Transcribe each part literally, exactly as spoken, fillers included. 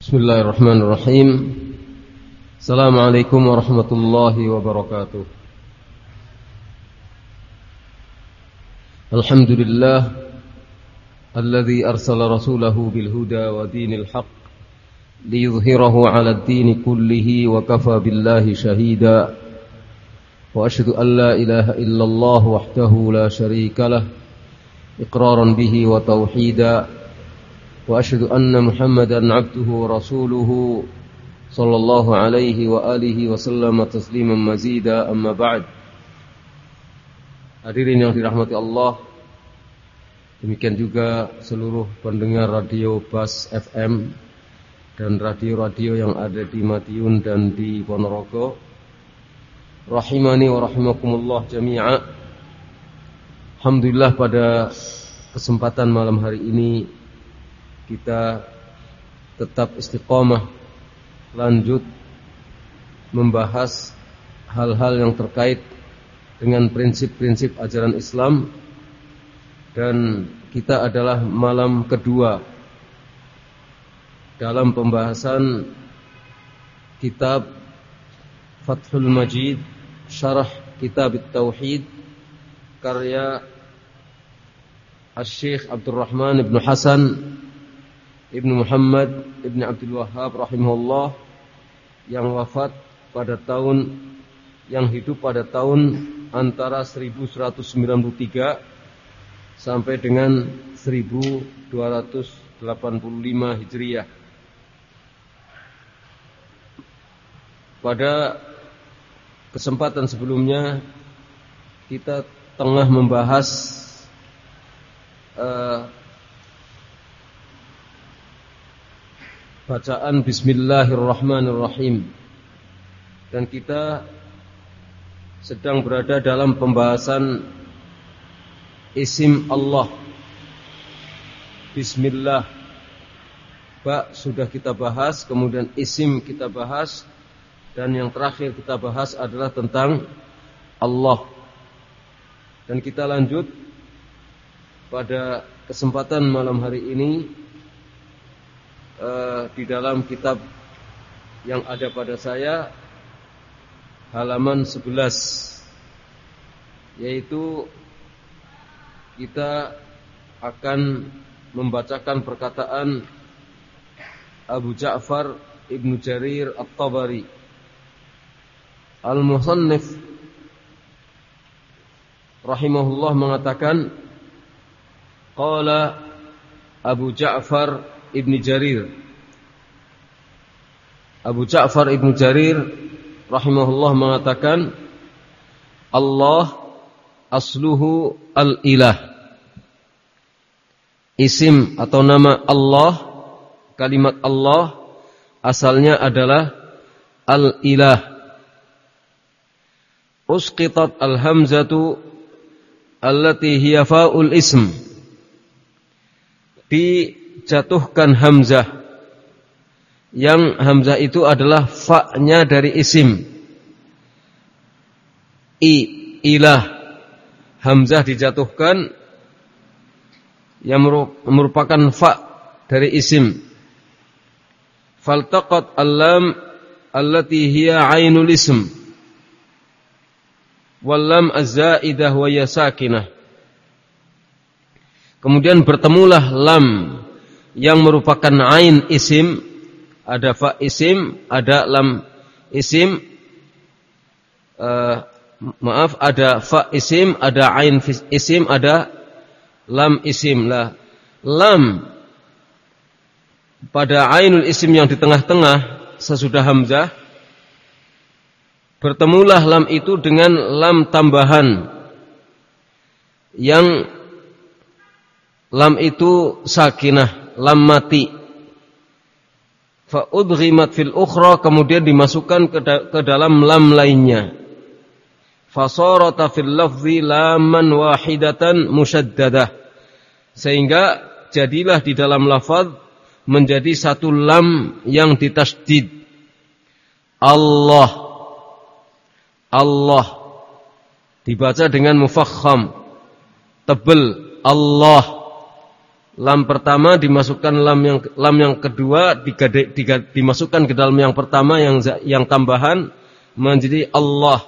Bismillahirrahmanirrahim. Assalamualaikum warahmatullahi wabarakatuh. Alhamdulillah alladzi arsala rasulahu bil huda wa dinil haqq liyudhhirahu 'ala ad-din kullihi wa kafa billahi shahida. Wa asyhadu an la ilaha illallah wahdahu la syarika lah iqraran bihi wa tauhida. Wa asyhadu anna Muhammadan 'abduhu wa rasuluhu sallallahu alaihi wa alihi wa sallam tasliman mazida, amma ba'd. Hadirin yang dirahmati Allah, demikian juga seluruh pendengar radio Bas F M dan radio-radio yang ada di Madiun dan di Ponorogo, rahimani wa rahimakumullah jami'a. Alhamdulillah, pada kesempatan malam hari ini kita tetap istiqamah lanjut membahas hal-hal yang terkait dengan prinsip-prinsip ajaran Islam, dan kita adalah malam kedua dalam pembahasan kitab Fathul Majid Syarah Kitab At-Tauhid karya Asy-Syaikh Abdurrahman Ibn Hasan Ibnu Muhammad Ibnu Abdul Wahhab rahimahullah, yang wafat pada tahun yang hidup pada tahun antara seribu seratus sembilan puluh tiga sampai dengan seribu dua ratus delapan puluh lima Hijriah. Pada kesempatan sebelumnya kita tengah membahas uh, bacaan Bismillahirrahmanirrahim, dan kita sedang berada dalam pembahasan isim Allah. Bismillah, ba sudah kita bahas, kemudian isim kita bahas, dan yang terakhir kita bahas adalah tentang Allah. Dan kita lanjut pada kesempatan malam hari ini Uh, di dalam kitab yang ada pada saya, halaman sebelas, yaitu kita akan membacakan perkataan Abu Ja'far Ibnu Jarir At-Tabari. Al-Musannif rahimahullah mengatakan, qala Abu Ja'far Ibnu Jarir. Abu Ja'far Ibnu Jarir rahimahullah mengatakan, Allah asluhu al-ilah. Isim atau nama Allah, kalimat Allah asalnya adalah al-ilah. Usqitat al-hamzatu allati hiya fa'ul ism. Dijatuhkan hamzah, yang hamzah itu adalah fa-nya dari isim. I, ilah, hamzah dijatuhkan yang merupakan fa dari isim. Faltaqat al-lam allati hiya ainul ism wal lam az-zaidah wa ya sakinah. Kemudian bertemulah lam yang merupakan ain isim, ada fa isim, ada lam isim, uh, maaf, ada fa isim, ada ain isim, ada lam isim. Lah, lam pada ainul isim yang di tengah-tengah sesudah hamzah, bertemulah lam itu dengan lam tambahan yang lam itu sakinah, lam mati. Fa udghimat fil ukhra, kemudian dimasukkan ke, da- ke dalam lam lainnya. Fa sarata fil lafzi laman wahidatan musyaddadah, sehingga jadilah di dalam lafaz menjadi satu lam yang ditasydid. Allah, Allah dibaca dengan mufakham, tebal, Allah. lam pertama dimasukkan lam yang lam yang kedua digade, digade, dimasukkan ke dalam yang pertama yang yang tambahan menjadi Allah.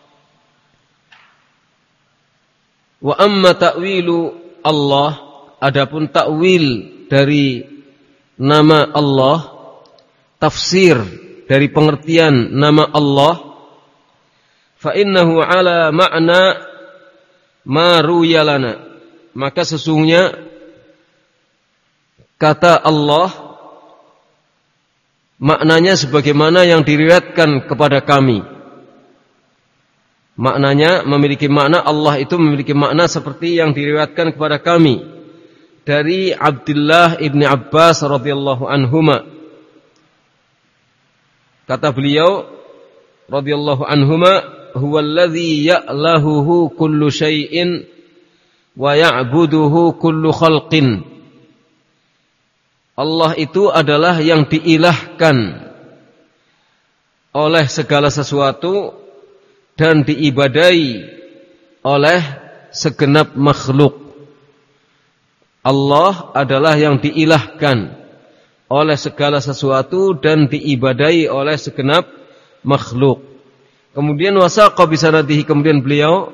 Wa amma ta'wilu Allah, adapun takwil dari nama Allah, tafsir dari pengertian nama Allah, fa innahu ala ma'na ma ruya lana, maka sesungguhnya kata Allah maknanya sebagaimana yang diriwayatkan kepada kami. Maknanya memiliki makna, Allah itu memiliki makna seperti yang diriwayatkan kepada kami dari Abdullah ibn Abbas radhiyallahu anhuma. Kata beliau radhiyallahu anhuma, huwallazi ya'lahuhu kullu syai'in wa ya'buduhu kullu khalqin. Allah itu adalah yang diilahkan oleh segala sesuatu dan diibadai oleh segenap makhluk. Allah adalah yang diilahkan oleh segala sesuatu dan diibadai oleh segenap makhluk. Kemudian wasaqa bisanadihi, kemudian beliau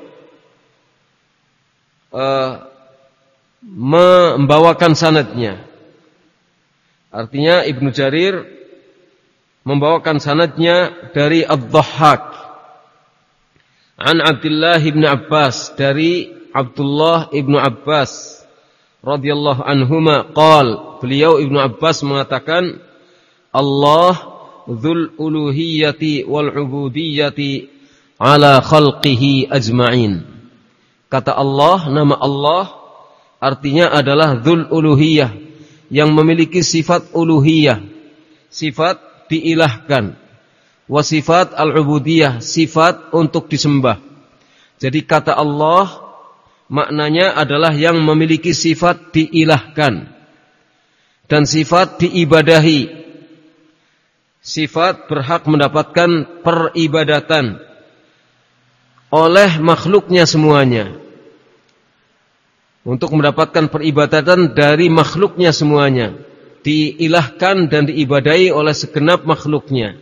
uh, membawakan sanadnya. Artinya Ibnu Jarir membawakan sanadnya dari Ad-Dhahhak an Abdullah ibn Abbas, dari Abdullah ibn Abbas radhiyallahu anhuma qal, beliau Ibnu Abbas mengatakan, Allah dzul uluhiyyati wal ubudiyyati ala khalqihi ajma'in. Kata Allah, nama Allah artinya adalah dzul uluhiyyah, yang memiliki sifat uluhiyah, sifat diilahkan, wa sifat al-ubudiyah, sifat untuk disembah. Jadi kata Allah maknanya adalah yang memiliki sifat diilahkan dan sifat diibadahi, sifat berhak mendapatkan peribadatan oleh makhluknya semuanya, untuk mendapatkan peribadatan dari makhluknya semuanya, diilahkan dan diibadahi oleh segenap makhluknya.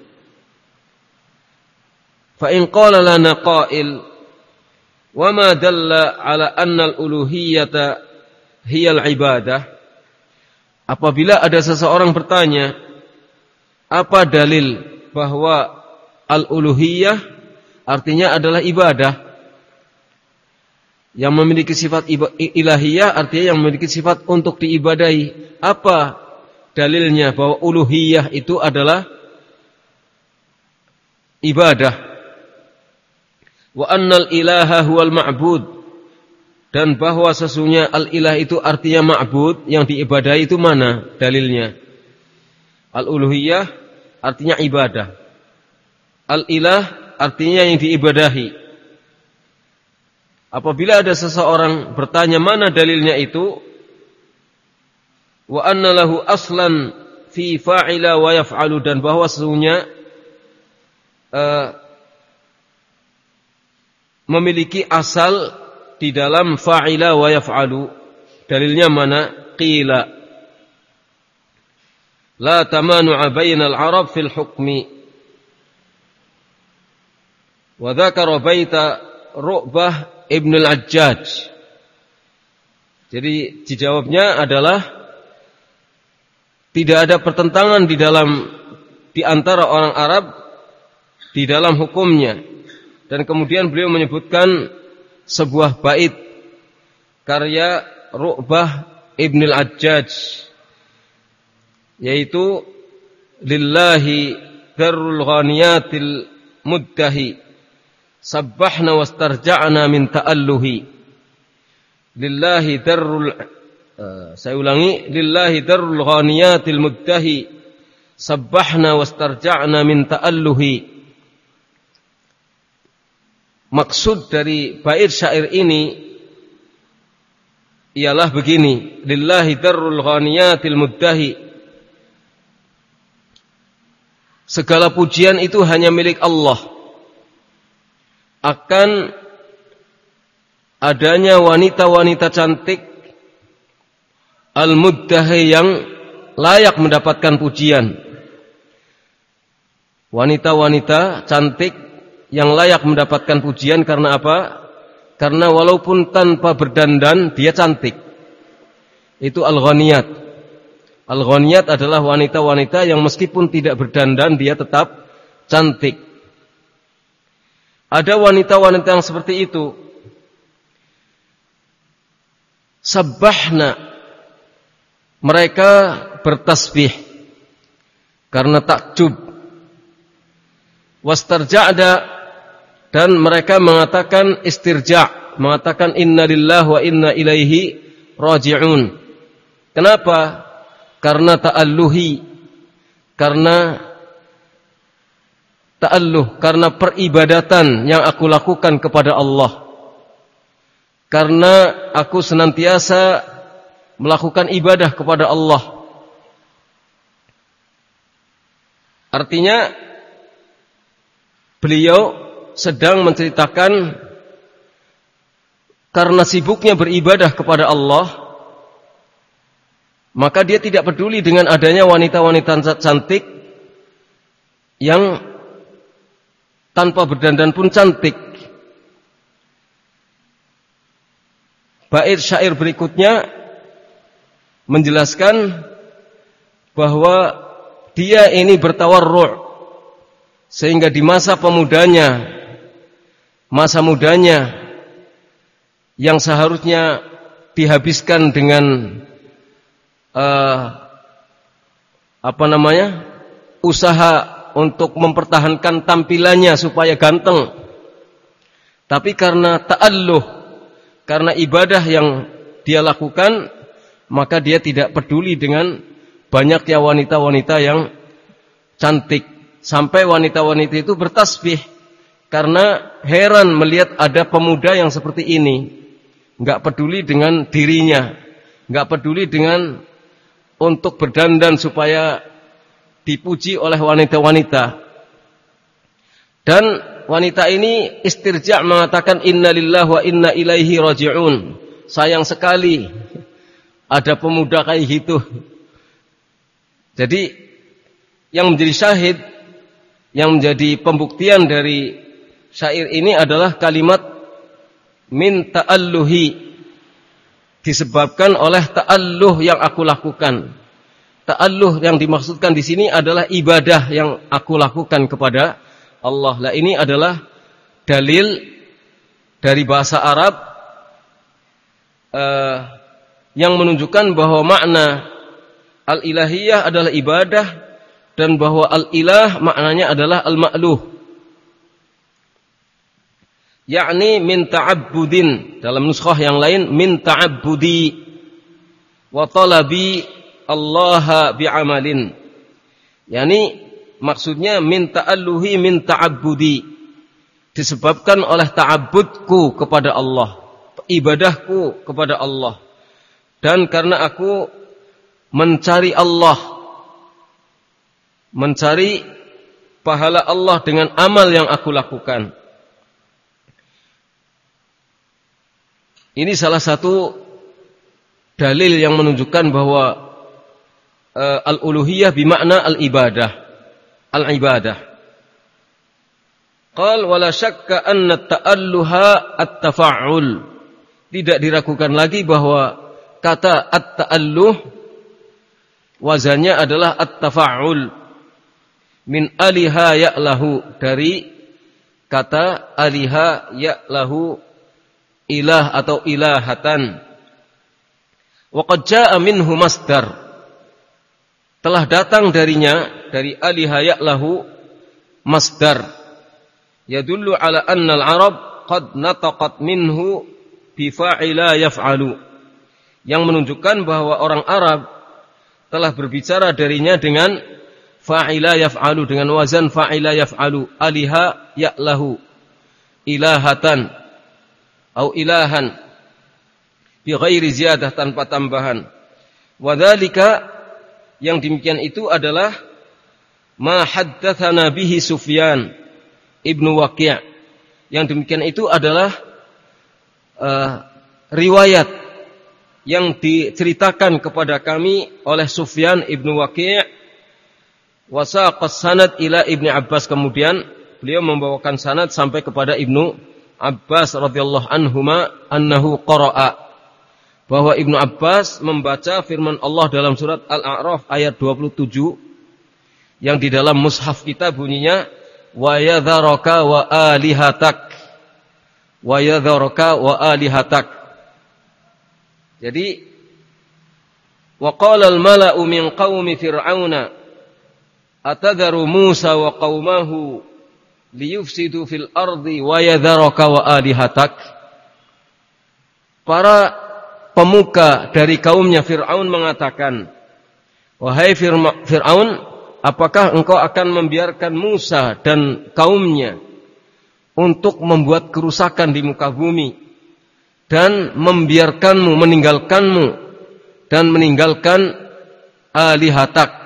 Fa in qala lana qail wa ma dalla ala anna al-uluhiyyata hiya al-ibadah, apabila ada seseorang bertanya, apa dalil bahwa al-uluhiyyah artinya adalah ibadah? Yang memiliki sifat ilahiyah artinya yang memiliki sifat untuk diibadahi. Apa dalilnya bahwa uluhiyah itu adalah ibadah? Wa annal ilaha huwal ma'bud, dan bahwa sesungguhnya al-ilah itu artinya ma'bud, yang diibadahi itu mana dalilnya? Al-uluhiyah artinya ibadah, al-ilah artinya yang diibadahi. Apabila ada seseorang bertanya mana dalilnya itu, wa anna lahu aslan fi fa'ila wa yaf'alu, dan bahwa sesungguhnya uh, memiliki asal di dalam fa'ila wa yaf'alu, dalilnya mana? Qila la tamanu'a bainal arab fil hukmi, wa dzakara baita Ru'bah Ibn al-Ajjaj. Jadi dijawabnya adalah tidak ada pertentangan di dalam di antara orang Arab di dalam hukumnya. Dan kemudian beliau menyebutkan sebuah bait karya Ru'bah Ibn al-Ajjaj, yaitu lillahi darul ghaniyatil muddahi sabbahna wastarja'na min ta'alluhi. Lillahi darul uh, saya ulangi, lillahi darul ghaniyatil muddahi sabbahna wastarja'na min ta'alluhi. Maksud dari bait syair ini ialah begini, lillahi darul ghaniyatil muddahi, segala pujian itu hanya milik Allah. Akan adanya wanita-wanita cantik al-muddahi yang layak mendapatkan pujian. Wanita-wanita cantik yang layak mendapatkan pujian karena apa? Karena walaupun tanpa berdandan dia cantik. Itu al-ghaniyat. Al-ghaniyat adalah wanita-wanita yang meskipun tidak berdandan dia tetap cantik. Ada wanita-wanita yang seperti itu. Sabbahna, mereka bertasbih karena takjub. Wastarja'da, dan mereka mengatakan istirja', mengatakan inna lillahi wa inna ilaihi raji'un. Kenapa? Karena ta'alluhi, karena ta'alluh, karena peribadatan yang aku lakukan kepada Allah. Karena aku senantiasa melakukan ibadah kepada Allah. Artinya beliau sedang menceritakan karena sibuknya beribadah kepada Allah, maka dia tidak peduli dengan adanya wanita-wanita cantik yang tanpa berdandan pun cantik. Bait syair berikutnya menjelaskan bahwa dia ini bertawarru', sehingga di masa pemudanya, masa mudanya yang seharusnya dihabiskan dengan uh, apa namanya? usaha untuk mempertahankan tampilannya supaya ganteng. Tapi karena ta'alluh, karena ibadah yang dia lakukan, maka dia tidak peduli dengan banyaknya wanita-wanita yang cantik. Sampai wanita-wanita itu bertasbih karena heran melihat ada pemuda yang seperti ini. Enggak peduli dengan dirinya, enggak peduli dengan untuk berdandan supaya dipuji oleh wanita-wanita. Dan wanita ini istirja' mengatakan inna lillahi wa inna ilaihi raji'un. Sayang sekali ada pemuda kayak gitu. Jadi yang menjadi syahid, yang menjadi pembuktian dari syair ini adalah kalimat min ta'alluhi, disebabkan oleh ta'alluh yang aku lakukan. Ta'alluh yang dimaksudkan di sini adalah ibadah yang aku lakukan kepada Allah. Lah ini adalah dalil dari bahasa Arab uh, yang menunjukkan bahwa makna al-ilahiyah adalah ibadah, dan bahwa al-ilah maknanya adalah al-ma'luh, yakni min ta'abbudin. Dalam nuskhah yang lain min ta'abbudi wa talabi Allah bi'amalin, yakni maksudnya min ta'alluhi min ta'abbudi, disebabkan oleh ta'abbudku kepada Allah, ibadahku kepada Allah, dan karena aku mencari Allah, mencari pahala Allah dengan amal yang aku lakukan. Ini salah satu dalil yang menunjukkan bahwa uh, al-uluhiyah bimakna al-ibadah, al-ibadah. Qal wala syakka anna at-ta'alluha at-tafa'ul. Tidak diragukan lagi bahwa kata at-ta'alluh wazannya adalah at-tafa'ul. Min aliha ya'lahu, dari kata aliha ya'lahu, ilah atau ilahatan. Wa qad jaa'a minhu masdar, telah datang darinya, dari aliha ya'lahu, masdar yadullu ala anna al-arab qad nataqat minhu bi fa'ila yaf'alu, yang menunjukkan bahwa orang Arab telah berbicara darinya dengan fa'ila yaf'alu, dengan wazan fa'ila yaf'alu. Aliha ya'lahu, ilahatan atau ilahan bi ghairi ziyadah, tanpa tambahan. Wa dzalika, yang demikian itu adalah ma haddatsana bihi Sufyan Ibnu Waqi'. Yang demikian itu adalah uh, riwayat yang diceritakan kepada kami oleh Sufyan ibnu Waqi' wa saqas sanad ila Ibnu Abbas, kemudian beliau membawakan sanad sampai kepada Ibnu Abbas radhiyallahu anhuma annahu qara'a, bahwa Ibnu Abbas membaca firman Allah dalam surat Al-A'raf ayat dua puluh tujuh yang di dalam mushaf kita bunyinya wa yadharaka wa alihatak, wa yadharaka wa alihatak. Jadi wa qala al-mala'u min qaumi fir'auna atadharu Musa wa qaumahu liyufsidu fil ardi wa yadharaka wa alihatak. Para pemuka dari kaumnya Fir'aun mengatakan, wahai Fir'aun, apakah engkau akan membiarkan Musa dan kaumnya untuk membuat kerusakan di muka bumi dan membiarkanmu, meninggalkanmu dan meninggalkan alihatak.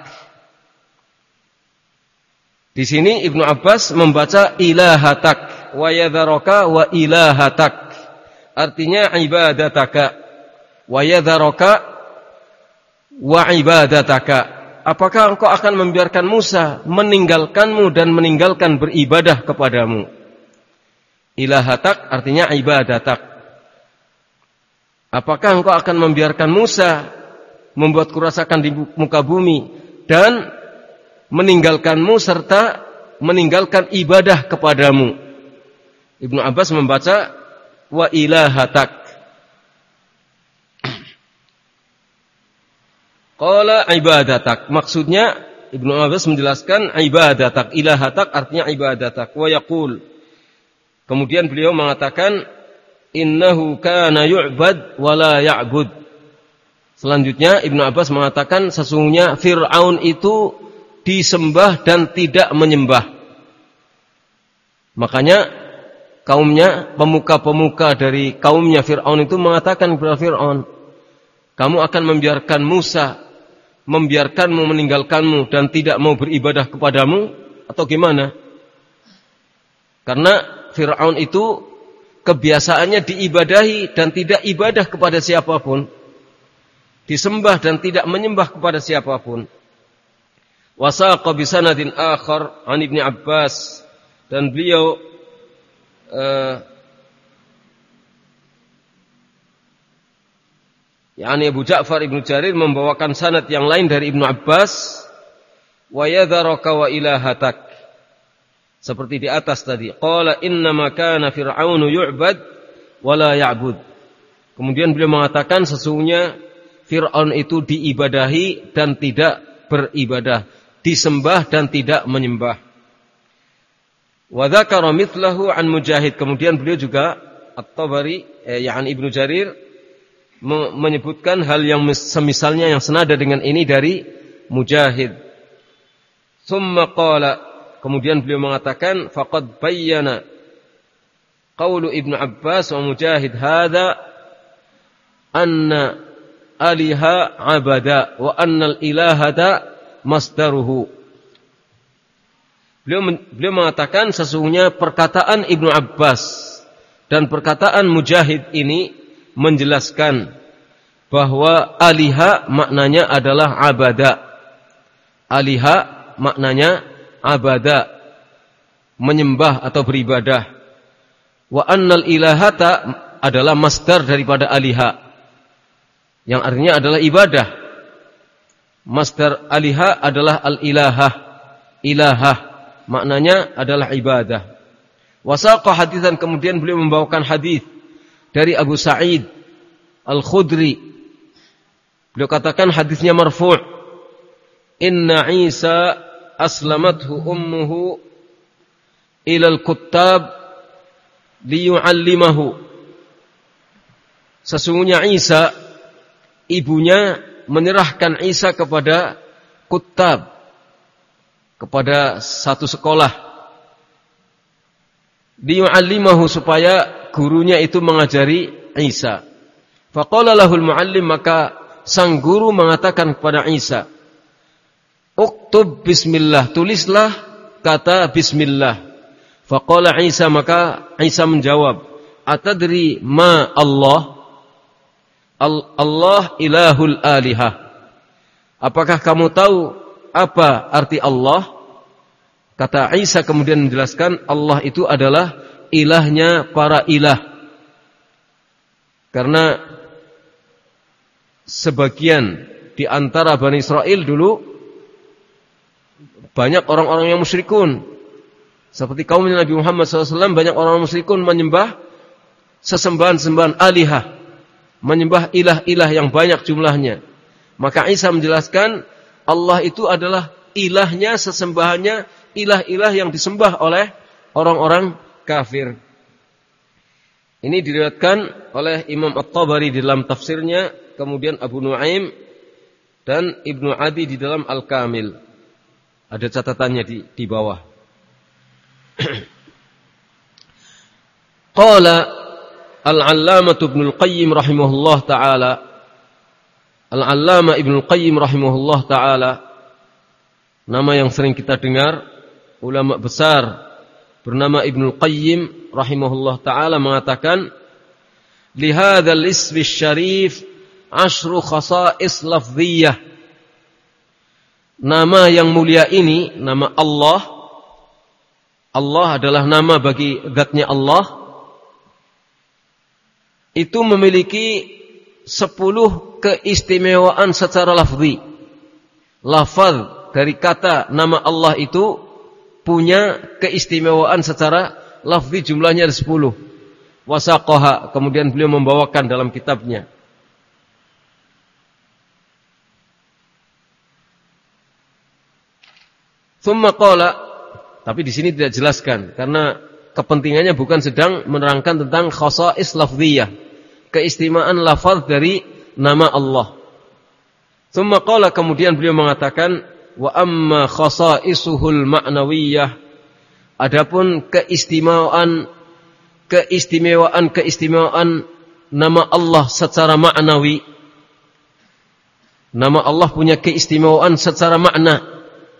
Di sini Ibnu Abbas membaca ilahatak wa yadharaka wa ilahatak, artinya ibadataka wa yadharaka wa ibadataka. Apakah engkau akan membiarkan Musa, meninggalkanmu dan meninggalkan beribadah kepadamu? Ilahatak artinya ibadatak. Apakah engkau akan membiarkan Musa membuat kerusakan di muka bumi dan meninggalkanmu serta meninggalkan ibadah kepadamu? Ibnu Abbas membaca wa ilahatak. Qala ibadatak, maksudnya Ibnu Abbas menjelaskan ibadatak, ilahatak artinya ibadatak. Wa yaqul, kemudian beliau mengatakan innahu kana yu'bad wa la ya'bud. Selanjutnya Ibnu Abbas mengatakan sesungguhnya Fir'aun itu disembah dan tidak menyembah. Makanya kaumnya, pemuka-pemuka dari kaumnya Fir'aun itu mengatakan kepada Fir'aun, kamu akan membiarkan Musa, membiarkanmu, meninggalkanmu dan tidak mau beribadah kepadamu atau gimana? Karena Fir'aun itu kebiasaannya diibadahi dan tidak ibadah kepada siapapun, disembah dan tidak menyembah kepada siapapun. Wasaqa bisanadin akhar an Ibnu Abbas, dan beliau uh, yakni Abu Ja'far Ibnu Jarir membawakan sanad yang lain dari Ibnu Abbas, wa yadharaka wa ilahatak, seperti di atas tadi. Qala innama kana fir'aunu yu'bad wa la ya'bud. Kemudian beliau mengatakan sesungguhnya Fir'aun itu diibadahi dan tidak beribadah, disembah dan tidak menyembah. Wa dzakara mithlahu an Mujahid. Kemudian beliau juga At-Tabari eh, yakni Ibnu Jarir menyebutkan hal yang semisalnya yang senada dengan ini dari Mujahid. Tsumma qala, kemudian beliau mengatakan faqad bayyana qaulu Ibnu Abbas wa Mujahid hadza anna aliha abada wa annal ilahata masdaruhu. Beliau beliau mengatakan sesungguhnya perkataan Ibnu Abbas dan perkataan Mujahid ini menjelaskan bahwa aliha maknanya adalah abada. Aliha maknanya abada, menyembah atau beribadah. Wa annal ilahata adalah masdar daripada aliha, yang artinya adalah ibadah. Masdar aliha adalah al-ilahah, ilahah, maknanya adalah ibadah. Wasaqa hadisan, kemudian beliau membawakan hadis dari Abu Sa'id Al-Khudri. Beliau katakan hadisnya marfu'. Inna Isa aslamathu ummuhu ilal kuttab liyu'allimahu. Sesungguhnya Isa, ibunya menyerahkan Isa kepada kuttab, kepada satu sekolah. Liyu'allimahu, supaya gurunya itu mengajari Isa. Faqala lahul muallim, maka sang guru mengatakan kepada Isa, uktub bismillah, tulislah kata bismillah. Faqala Isa, maka Isa menjawab, atadri ma Allah, Allah ilahul alihah. Apakah kamu tahu apa arti Allah? Kata Isa kemudian menjelaskan, Allah itu adalah ilahnya para ilah. Karena sebagian di antara Bani Israel dulu banyak orang-orang yang musyrikun. Seperti kaum Nabi Muhammad shallallahu alaihi wasallam, banyak orang musyrikun menyembah sesembahan-sembahan alihah, menyembah ilah-ilah yang banyak jumlahnya. Maka Isa menjelaskan Allah itu adalah ilahnya, sesembahannya, ilah-ilah yang disembah oleh orang-orang kafir. Ini diriwayatkan oleh Imam At-Tabari di dalam tafsirnya, kemudian Abu Nuaim dan Ibnu Adi di dalam Al-Kamil. Ada catatannya di, di bawah. Qala Al-Allamah Ibnu Al-Qayyim rahimahullah taala. Al-Allamah Ibnu Al-Qayyim rahimahullah taala, nama yang sering kita dengar, ulama besar bernama Ibnu Al-Qayyim rahimahullah taala mengatakan, li hadzal ismi syarif asyru khasa'is lafdhiyah. Nama yang mulia ini, nama Allah, Allah adalah nama bagi zatnya Allah, itu memiliki sepuluh keistimewaan secara lafzi. Lafaz dari kata nama Allah itu punya keistimewaan secara lafzi, jumlahnya ada sepuluh. Wasaqaha, kemudian beliau membawakan dalam kitabnya. Tsumma qala, tapi di sini tidak jelaskan karena kepentingannya bukan sedang menerangkan tentang khasa'is lafziyah, keistimewaan lafaz dari nama Allah. Tsumma qala, kemudian beliau mengatakan, wa amma khasa'isuhul ma'nawiyah, adapun keistimewaan keistimewaan keistimewaan nama Allah secara maknawi. Nama Allah punya keistimewaan secara makna,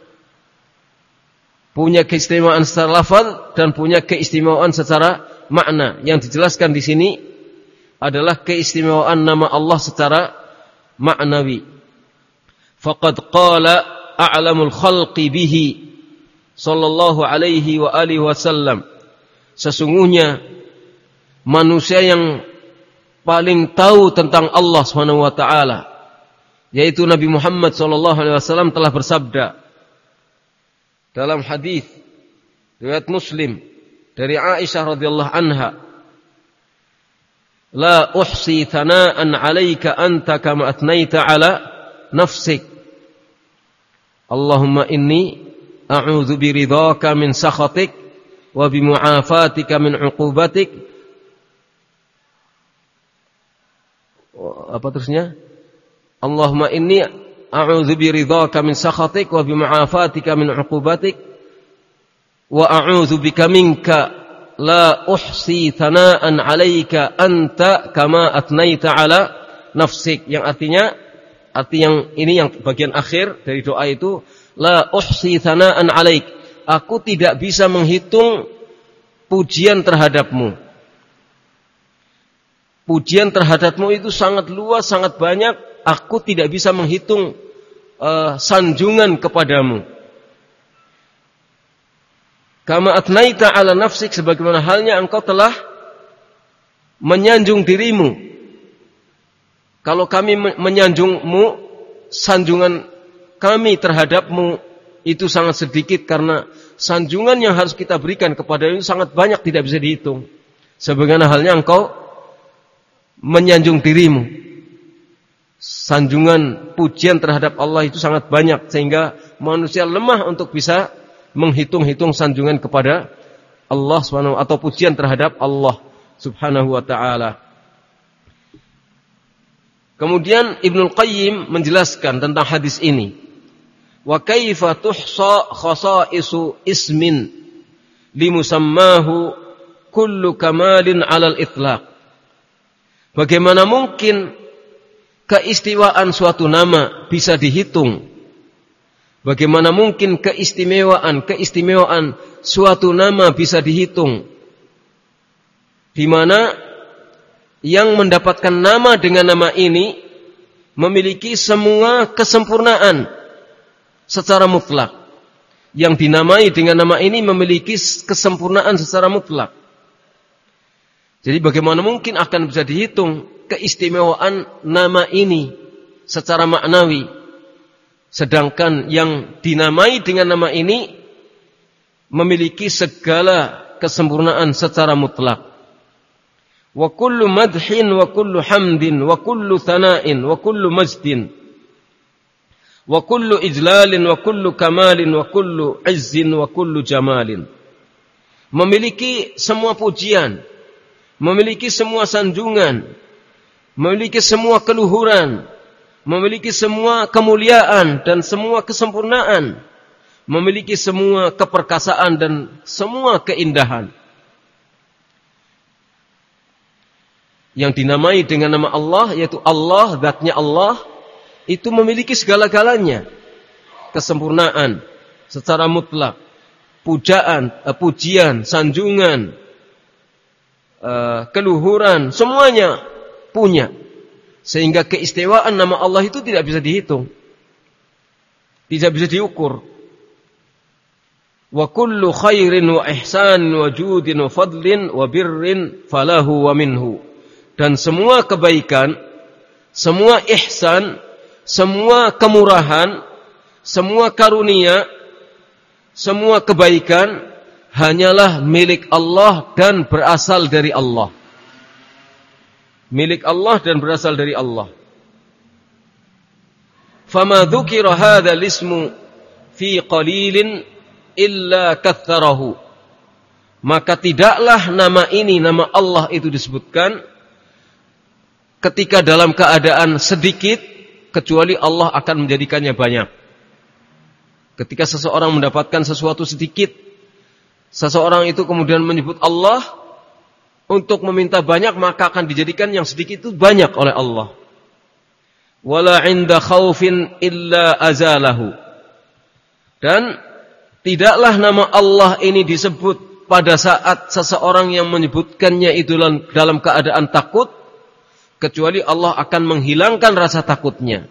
punya keistimewaan secara lafaz dan punya keistimewaan secara makna. Yang dijelaskan di sini adalah keistimewaan nama Allah secara maknawi. Faqad qala a'lamul khalqi bihi sallallahu alaihi wa alihi wasallam. Sesungguhnya manusia yang paling tahu tentang Allah Subhanahu wa taala, yaitu Nabi Muhammad sallallahu alaihi wasallam, telah bersabda dalam hadis riwayat Muslim dari Aisyah radhiyallahu anha, la uhsi thana'an 'alaika anta kama atnaita 'ala nafsik. Allahumma inni a'udzu biridhaka min sakhatik wa bimu'afatika min 'uqubatik. Apa terusnya? Allahumma inni a'udzu biridhaka min sakhatik wa bimu'afatika min 'uqubatik wa a'udzu bika minka la uhsi thana'an 'alaika anta kama atnaita 'ala nafsik. Yang artinya, arti yang ini yang bagian akhir dari doa itu, la uhsi thana'an 'alaik, aku tidak bisa menghitung pujian terhadapmu. Pujian terhadapmu itu sangat luas, sangat banyak. Aku tidak bisa menghitung uh, sanjungan kepadamu. Kama atnaita 'ala nafsik, sebagaimana halnya engkau telah menyanjung dirimu. Kalau kami menyanjungmu, sanjungan kami terhadapmu itu sangat sedikit, karena sanjungan yang harus kita berikan kepada itu sangat banyak, tidak bisa dihitung. Sebagaimana halnya engkau menyanjung dirimu. Sanjungan pujian terhadap Allah itu sangat banyak, sehingga manusia lemah untuk bisa menghitung-hitung sanjungan kepada Allah subhanahu wa ta'ala, atau pujian terhadap Allah subhanahu wa ta'ala. Kemudian Ibnu Al-Qayyim menjelaskan tentang hadis ini. Wa kaifa tuhsa khasa'isu ismin limusammahu kullu kamalin 'alal itlaq. Bagaimana mungkin keistimewaan suatu nama bisa dihitung? Bagaimana mungkin keistimewaan keistimewaan suatu nama bisa dihitung? Di mana yang mendapatkan nama dengan nama ini memiliki semua kesempurnaan secara mutlak. Yang dinamai dengan nama ini memiliki kesempurnaan secara mutlak. Jadi bagaimana mungkin akan bisa dihitung keistimewaan nama ini secara maknawi, sedangkan yang dinamai dengan nama ini memiliki segala kesempurnaan secara mutlak. Wa kullu madhin wa kullu hamdin wa kullu thana'in wa kullu majdin wa kullu ijlalin wa kullu kamalin wa kullu izzin wa kullu jamalin. Memiliki semua pujian, memiliki semua sanjungan, memiliki semua keluhuran, memiliki semua kemuliaan dan semua kesempurnaan, memiliki semua keperkasaan dan semua keindahan. Yang dinamai dengan nama Allah, yaitu Allah, zatnya Allah, itu memiliki segala-galanya. Kesempurnaan secara mutlak, pujaan, uh, pujian, sanjungan, uh, keluhuran, semuanya punya. Sehingga keistimewaan nama Allah itu tidak bisa dihitung, tidak bisa diukur. Wa kullu khairin wa ihsanin wa judin wa fadlin wa birrin falahu wa minhu. Dan semua kebaikan, semua ihsan, semua kemurahan, semua karunia, semua kebaikan hanyalah milik Allah dan berasal dari Allah. Milik Allah dan berasal dari Allah. Fama dzukira hadzal ismu fi qalilin illa katsarahu. Maka tidaklah nama ini, nama Allah itu disebutkan ketika dalam keadaan sedikit, kecuali Allah akan menjadikannya banyak. Ketika seseorang mendapatkan sesuatu sedikit, seseorang itu kemudian menyebut Allah untuk meminta banyak, maka akan dijadikan yang sedikit itu banyak oleh Allah. Wala 'inda khaufin illa azalahu. Dan tidaklah nama Allah ini disebut pada saat seseorang yang menyebutkannya itu dalam keadaan takut, kecuali Allah akan menghilangkan rasa takutnya.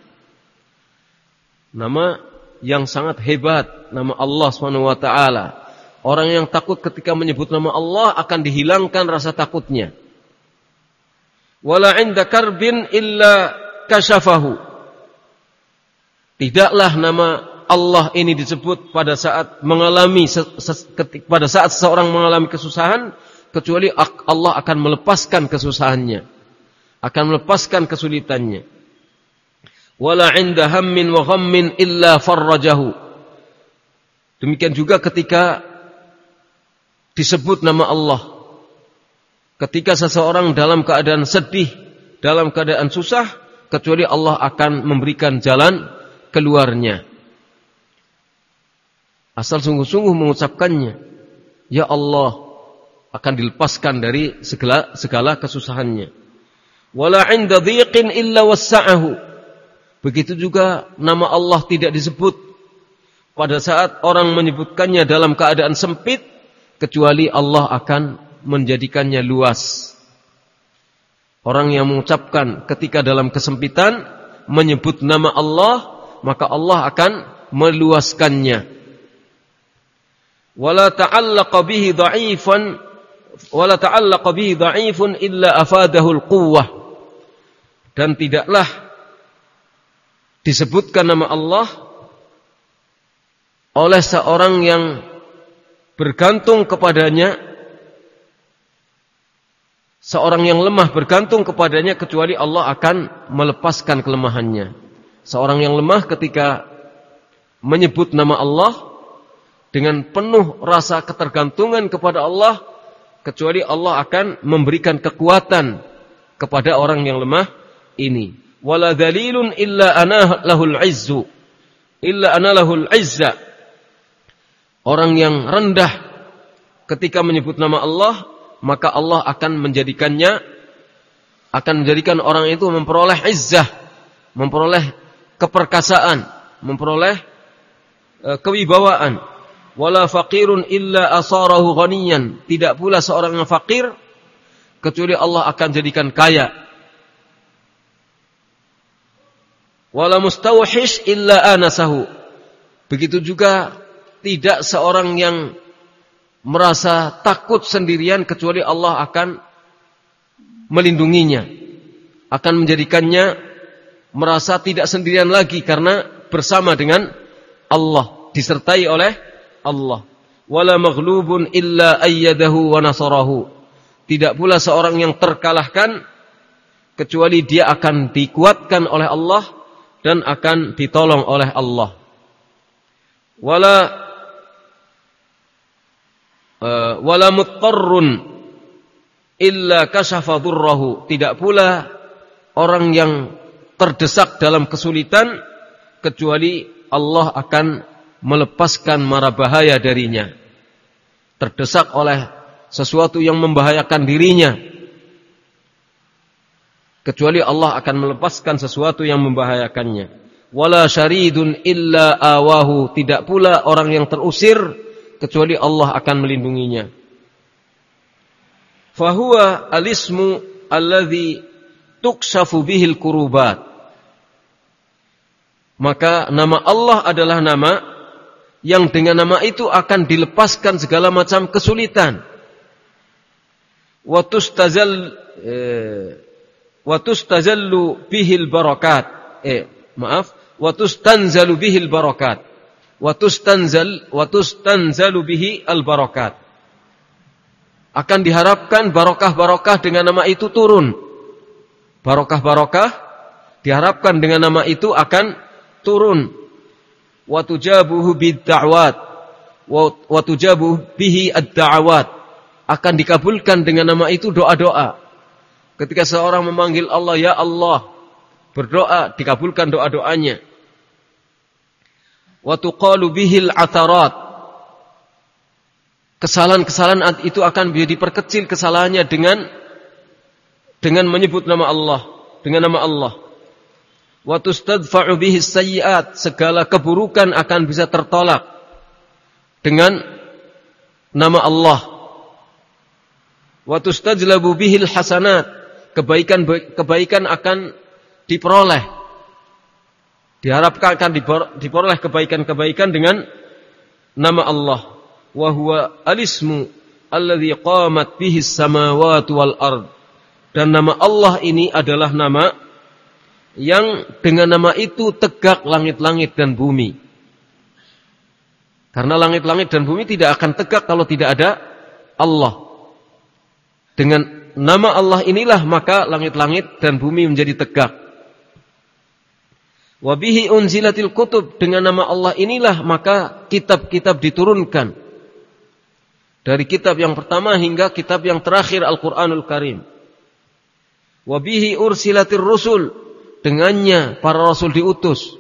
Nama yang sangat hebat, nama Allah subhanahu wa taala. Orang yang takut ketika menyebut nama Allah akan dihilangkan rasa takutnya. Wala 'inda karbin illa kasyafahu. Tidaklah nama Allah ini disebut pada saat mengalami pada saat seseorang mengalami kesusahan, kecuali Allah akan melepaskan kesusahannya, akan melepaskan kesulitannya. Wala 'inda hammin wa ghammin illa farrajahu. Demikian juga ketika disebut nama Allah, ketika seseorang dalam keadaan sedih, dalam keadaan susah, kecuali Allah akan memberikan jalan keluarnya. Asal sungguh-sungguh mengucapkannya, ya Allah, akan dilepaskan dari segala segala kesusahannya. Wala 'inda dhiqin illa wassa'ahu. Begitu juga nama Allah tidak disebut pada saat orang menyebutkannya dalam keadaan sempit, kecuali Allah akan menjadikannya luas. Orang yang mengucapkan ketika dalam kesempitan menyebut nama Allah, maka Allah akan meluaskannya. Wala ta'allaqa bihi dha'ifan wala ta'allaqa bihi dha'ifun illa afadahu al-quwwah. Dan tidaklah disebutkan nama Allah oleh seorang yang bergantung kepadanya, seorang yang lemah bergantung kepadanya, kecuali Allah akan melepaskan kelemahannya. Seorang yang lemah ketika menyebut nama Allah dengan penuh rasa ketergantungan kepada Allah, kecuali Allah akan memberikan kekuatan kepada orang yang lemah ini. Wala dalilun illa ana lahul izzu illa ana lahul izza. Orang yang rendah ketika menyebut nama Allah, maka Allah akan menjadikannya, akan menjadikan orang itu memperoleh izzah, memperoleh keperkasaan, memperoleh e, kewibawaan. Wala faqirun illa asarahu ghaniyan. Tidak pula seorang yang fakir kecuali Allah akan jadikan kaya. Wala mustawhish illa anasahu. Begitu juga tidak seorang yang merasa takut sendirian kecuali Allah akan melindunginya, akan menjadikannya merasa tidak sendirian lagi karena bersama dengan Allah, disertai oleh Allah. Wala maghlubun illa ayyadahu wa nasarahu. Tidak pula seorang yang terkalahkan kecuali dia akan dikuatkan oleh Allah dan akan ditolong oleh Allah. Wala uh, wala muttarrun illa kashafa dhurrahu. Tidak pula orang yang terdesak dalam kesulitan kecuali Allah akan melepaskan mara bahaya darinya. Terdesak oleh sesuatu yang membahayakan dirinya, kecuali Allah akan melepaskan sesuatu yang membahayakannya. Wala syaridun illa awahu. Tidak pula orang yang terusir kecuali Allah akan melindunginya. Fahuwa alismu alladhi tukshafu bihil kurubat. Maka nama Allah adalah nama yang dengan nama itu akan dilepaskan segala macam kesulitan. Wa tustazal eh, wa tustazallu bihil barakat. Eh, maaf, wa tustanzalu bihil barakat. Wa tustanzal wa tustanzalu bihi al barakat. Akan diharapkan barokah-barokah dengan nama itu turun. Barokah-barokah diharapkan dengan nama itu akan turun. Wa tujabuhu bid-da'wat wa tujabuhu bihi ad-da'awat. Akan dikabulkan dengan nama itu doa-doa. Ketika seorang memanggil Allah, ya Allah, berdoa, dikabulkan doa-doanya. Wa tuqalu bihil atharat. Kesalahan-kesalahan itu akan diperkecil kesalahannya dengan dengan menyebut nama Allah, dengan nama Allah. Wa tustadfa'u bihis sayyi'at. Segala keburukan akan bisa tertolak dengan nama Allah. Wa tustajlabu bihil hasanat. Kebaikan-kebaikan akan diperoleh. Diharapkan akan diperoleh kebaikan-kebaikan dengan nama Allah. Wa huwa alismu alladhi qamat bihis samawati wal ard. Dan nama Allah ini adalah nama yang dengan nama itu tegak langit-langit dan bumi. Karena langit-langit dan bumi tidak akan tegak kalau tidak ada Allah. Dengan nama Allah inilah maka langit-langit dan bumi menjadi tegak. Wa bihi unzilatil kutub. Dengan nama Allah inilah maka kitab-kitab diturunkan. Dari kitab yang pertama hingga kitab yang terakhir Al-Quranul Karim. Wa bihi ursilatir rusul. Dengannya para rasul diutus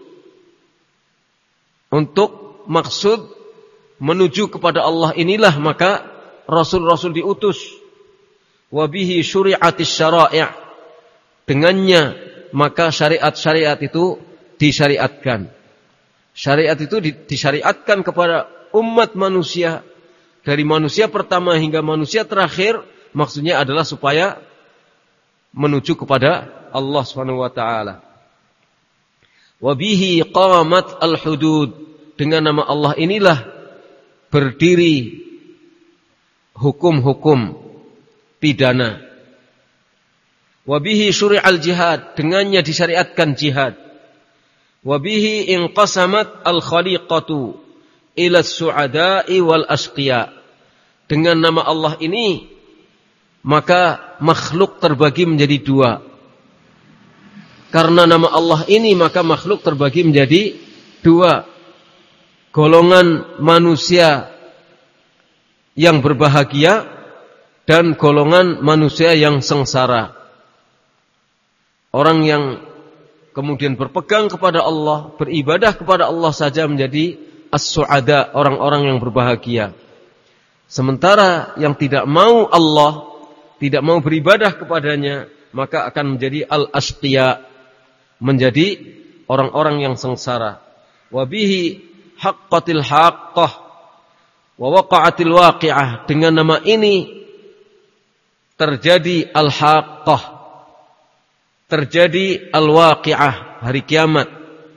untuk maksud menuju kepada Allah inilah maka rasul-rasul diutus. Wa bihi syuri'atis syara'i'. Dengannya maka syariat-syariat itu disyariatkan. Syariat itu disyariatkan kepada umat manusia dari manusia pertama hingga manusia terakhir. Maksudnya adalah supaya menuju kepada Allah Subhanahu wa taala. Wa bihi qamat al-hudud. Dengan nama Allah inilah berdiri hukum-hukum pidana. Wa bihi syuri'al jihad. Dengannya disyariatkan jihad. Wa bihi inqasamat al-khaliqatu ila as-su'ada'i wal asqiya. Dengan nama Allah ini maka makhluk terbagi menjadi dua. Karena nama Allah ini maka makhluk terbagi menjadi dua. Golongan manusia yang berbahagia dan golongan manusia yang sengsara. Orang yang kemudian berpegang kepada Allah, beribadah kepada Allah saja menjadi as-su'ada, orang-orang yang berbahagia. Sementara yang tidak mau Allah, tidak mau beribadah kepadanya, maka akan menjadi al-asqiya, menjadi orang-orang yang sengsara. Wa bihi haqqatil haqqah wa waqa'atil waqi'ah. Dengan nama ini terjadi al-haqqah, terjadi al-waqi'ah, hari kiamat.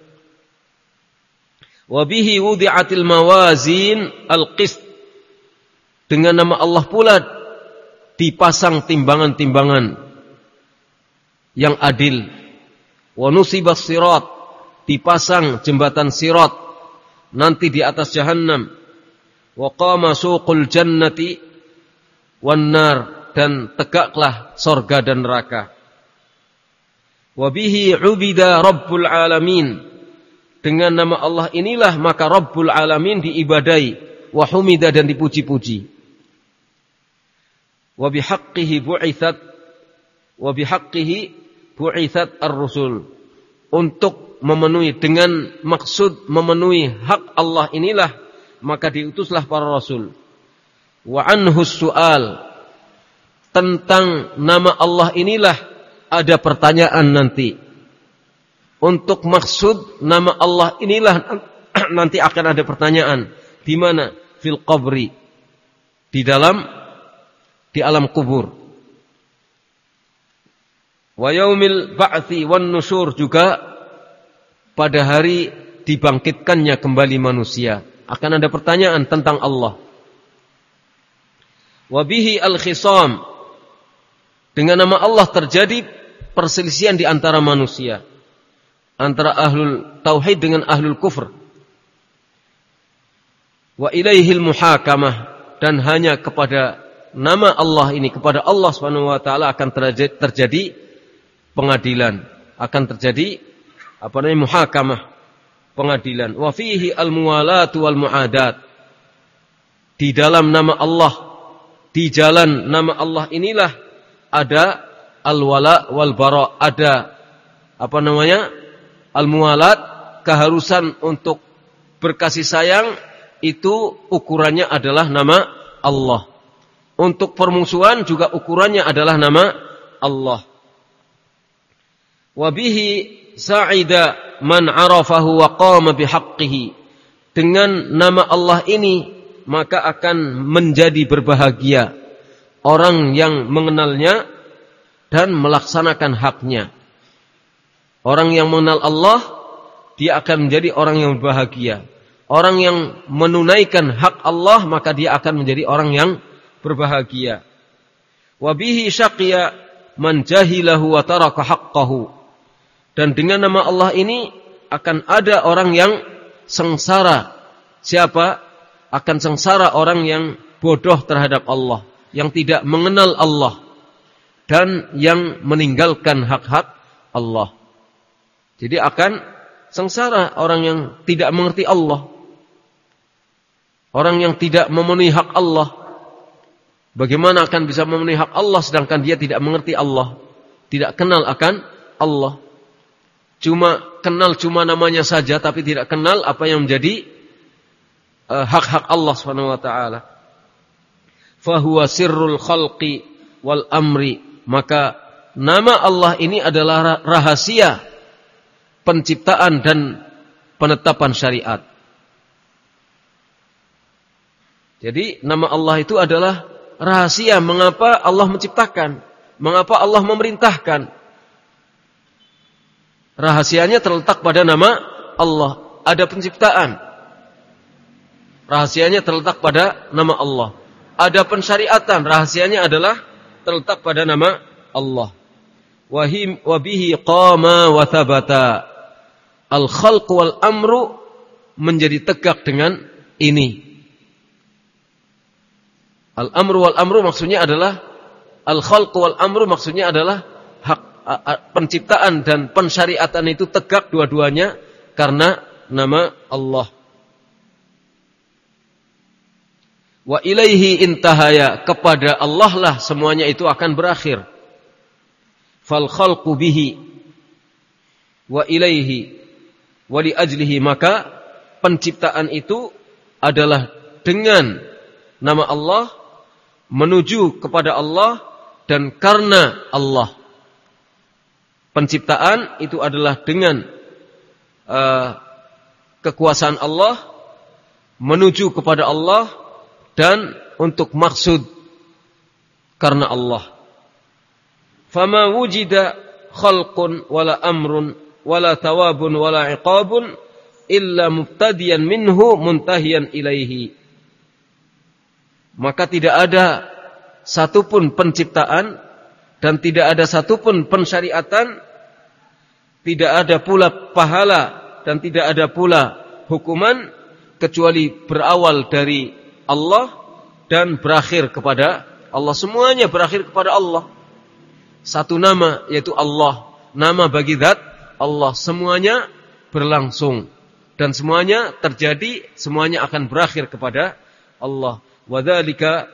Wa bihi wudi'atil mawazin al-qist, dengan nama Allah pula dipasang timbangan-timbangan yang adil. Wa nusibas sirat, dipasang jembatan sirat nanti di atas jahannam. Wa qama suqul jannati wan nar, dan tegaklah sorga dan neraka. Wa bihi ubida rabbul alamin, dengan nama Allah inilah maka Rabbul alamin diibadai, wa humida, dan dipuji-puji. Wa bihaqqihi bu'itsat wa bihaqqihi bu'itsat ar-rusul, untuk memenuhi, dengan maksud memenuhi hak Allah inilah maka diutuslah para rasul. Wa anhu su'al, tentang nama Allah inilah ada pertanyaan nanti. Untuk maksud nama Allah inilah nanti akan ada pertanyaan. Di mana? Fil qabri, di dalam di alam kubur. Wa yaumil ba'tsi wan nusyur, juga pada hari dibangkitkannya kembali manusia akan ada pertanyaan tentang Allah. Wa bihi al-khisam, dengan nama Allah terjadi perselisihan di antara manusia, antara ahlul tauhid dengan ahlul kufur. Wa ilaihil muhakamah, dan hanya kepada nama Allah ini, kepada Allah Subhanahu wa taala akan terjadi pengadilan, akan terjadi apa namanya muhakamah, pengadilan. Wa fihi al-muwalatu wal muadat, di dalam nama Allah, di jalan nama Allah inilah ada al-wala wal bara, ada apa namanya al-muwalat, keharusan untuk berkasih sayang, itu ukurannya adalah nama Allah. Untuk permusuhan juga ukurannya adalah nama Allah. Wa bihi sa'ida man 'arafahu wa qama bihaqqihi, dengan nama Allah ini maka akan menjadi berbahagia orang yang mengenalnya dan melaksanakan haknya. Orang yang mengenal Allah, dia akan menjadi orang yang berbahagia. Orang yang menunaikan hak Allah, maka dia akan menjadi orang yang berbahagia. Wa bihi syaqiya man jahilahu wa taraka haqqahu, dan dengan nama Allah ini akan ada orang yang sengsara. Siapa? Akan sengsara orang yang bodoh terhadap Allah, yang tidak mengenal Allah, dan yang meninggalkan hak-hak Allah. Jadi akan sengsara orang yang tidak mengerti Allah, orang yang tidak memenuhi hak Allah. Bagaimana akan bisa memenuhi hak Allah sedangkan dia tidak mengerti Allah, tidak kenal akan Allah. Cuma kenal cuma namanya saja, tapi tidak kenal apa yang menjadi uh, hak-hak Allah Subhanahu wa taala. Fa huwa sirrul khalqi wal amri, maka nama Allah ini adalah rahasia penciptaan dan penetapan syariat. Jadi nama Allah itu adalah rahasia mengapa Allah menciptakan, mengapa Allah memerintahkan. Rahasianya terletak pada nama Allah. Ada penciptaan, rahasianya terletak pada nama Allah. Ada pensyariatan, rahasianya adalah terletak pada nama Allah. Wahim wabihi qama wa thabata, al-khalq wal amru, menjadi tegak dengan ini. Al-amru wal amru maksudnya adalah al-khalq wal amru maksudnya adalah hak penciptaan dan pensyariatan itu tegak dua-duanya karena nama Allah. Wa ilaihi intahaya, kepada Allah lah semuanya itu akan berakhir. Fal khalqu bihi wa ilaihi wa li ajlihi, maka penciptaan itu adalah dengan nama Allah, menuju kepada Allah, dan karena Allah. Penciptaan itu adalah dengan uh, kekuasaan Allah, menuju kepada Allah, dan untuk maksud karena Allah. fama wujida khalqun wala amrun wala thawabun wala iqabun illa mubtadiyan minhu muntahiyan ilaihi. Maka tidak ada satupun penciptaan dan tidak ada satupun pensyariatan, tidak ada pula pahala dan tidak ada pula hukuman kecuali berawal dari Allah dan berakhir kepada Allah. Semuanya berakhir kepada Allah. Satu nama yaitu Allah, nama bagi zat Allah. Semuanya berlangsung dan semuanya terjadi, semuanya akan berakhir kepada Allah. Wa dzalika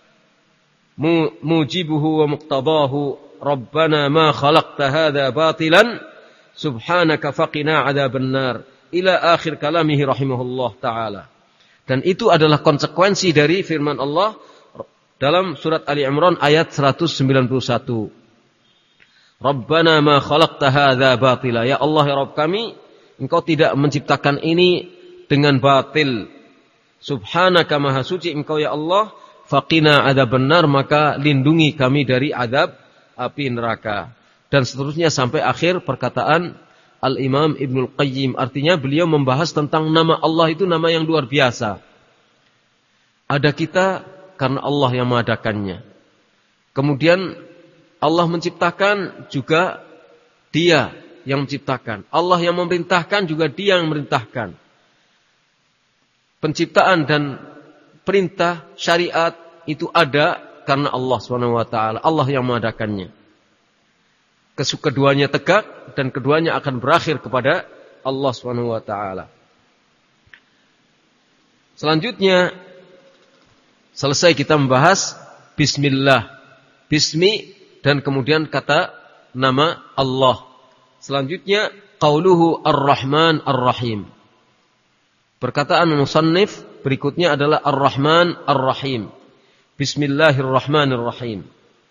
mujibuhu wa muqtadahu rabbana ma khalaqta hadza batilan subhanaka faqina adzaban nar ila akhir kalamihi rahimahullah taala. Dan itu adalah konsekuensi dari firman Allah dalam surat Ali Imran ayat seratus sembilan puluh satu. Rabbana ma khalaqta hadza batila. Ya Allah, ya Rabb kami, Engkau tidak menciptakan ini dengan batil. Subhanaka maha suci Engkau ya Allah, faqina adzaban nar, maka lindungi kami dari azab api neraka. Dan seterusnya sampai akhir perkataan Al-Imam Ibnul Qayyim. Artinya beliau membahas tentang nama Allah itu nama yang luar biasa. Ada kita karena Allah yang mengadakannya. Kemudian Allah menciptakan juga Dia yang menciptakan. Allah yang memerintahkan juga Dia yang memerintahkan. Penciptaan dan perintah syariat itu ada karena Allah subhanahu wa taala. Allah yang mengadakannya. Keduanya tegak dan keduanya akan berakhir kepada Allah subhanahu wa taala. Selanjutnya selesai kita membahas bismillah. Bismi dan kemudian kata nama Allah. Selanjutnya qauluhu ar-Rahman ar-Rahim. Perkataan musannif berikutnya adalah ar-Rahman ar-Rahim. Bismillahirrahmanirrahim.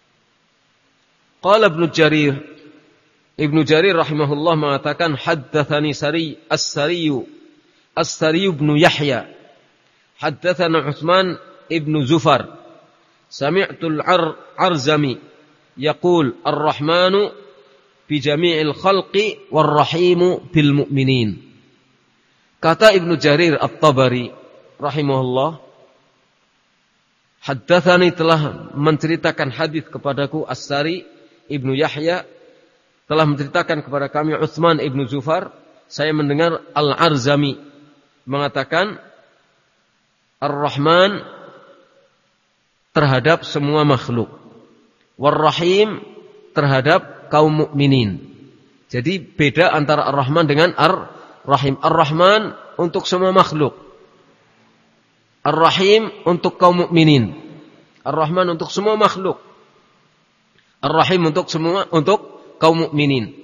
Qala Ibnu Jarir, Ibnu Jarir rahimahullah mengatakan haddatsani Sari as-Sari as-Sari ibn Yahya. Haddatsana Utsman ibn Zufar. Sami'tu al-Arzami yaqul ar-Rahmanu bi jami'il khalqi war-Rahimu bil mu'minin. Kata Ibnu Jarir At-Tabari rahimahullah, haddatsani telah menceritakan hadis kepadaku As-Sari Ibnu Yahya, telah menceritakan kepada kami Utsman Ibnu Zufar. Saya mendengar Al-Arzami mengatakan Ar-Rahman terhadap semua makhluk, War-Rahim terhadap kaum mukminin. Jadi beda antara Ar-Rahman dengan Ar-Rahim. Ar-Rahman untuk semua makhluk, Ar-Rahim untuk kaum mukminin. Ar-Rahman untuk semua makhluk, Ar-Rahim untuk semua untuk kaum mukminin.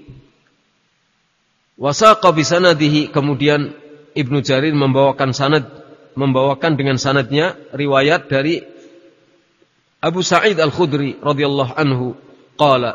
Wasaqa bi sanadihi, kemudian Ibnu Jarir membawakan sanad, membawakan dengan sanadnya riwayat dari Abu Sa'id Al-Khudri radhiyallahu anhu qala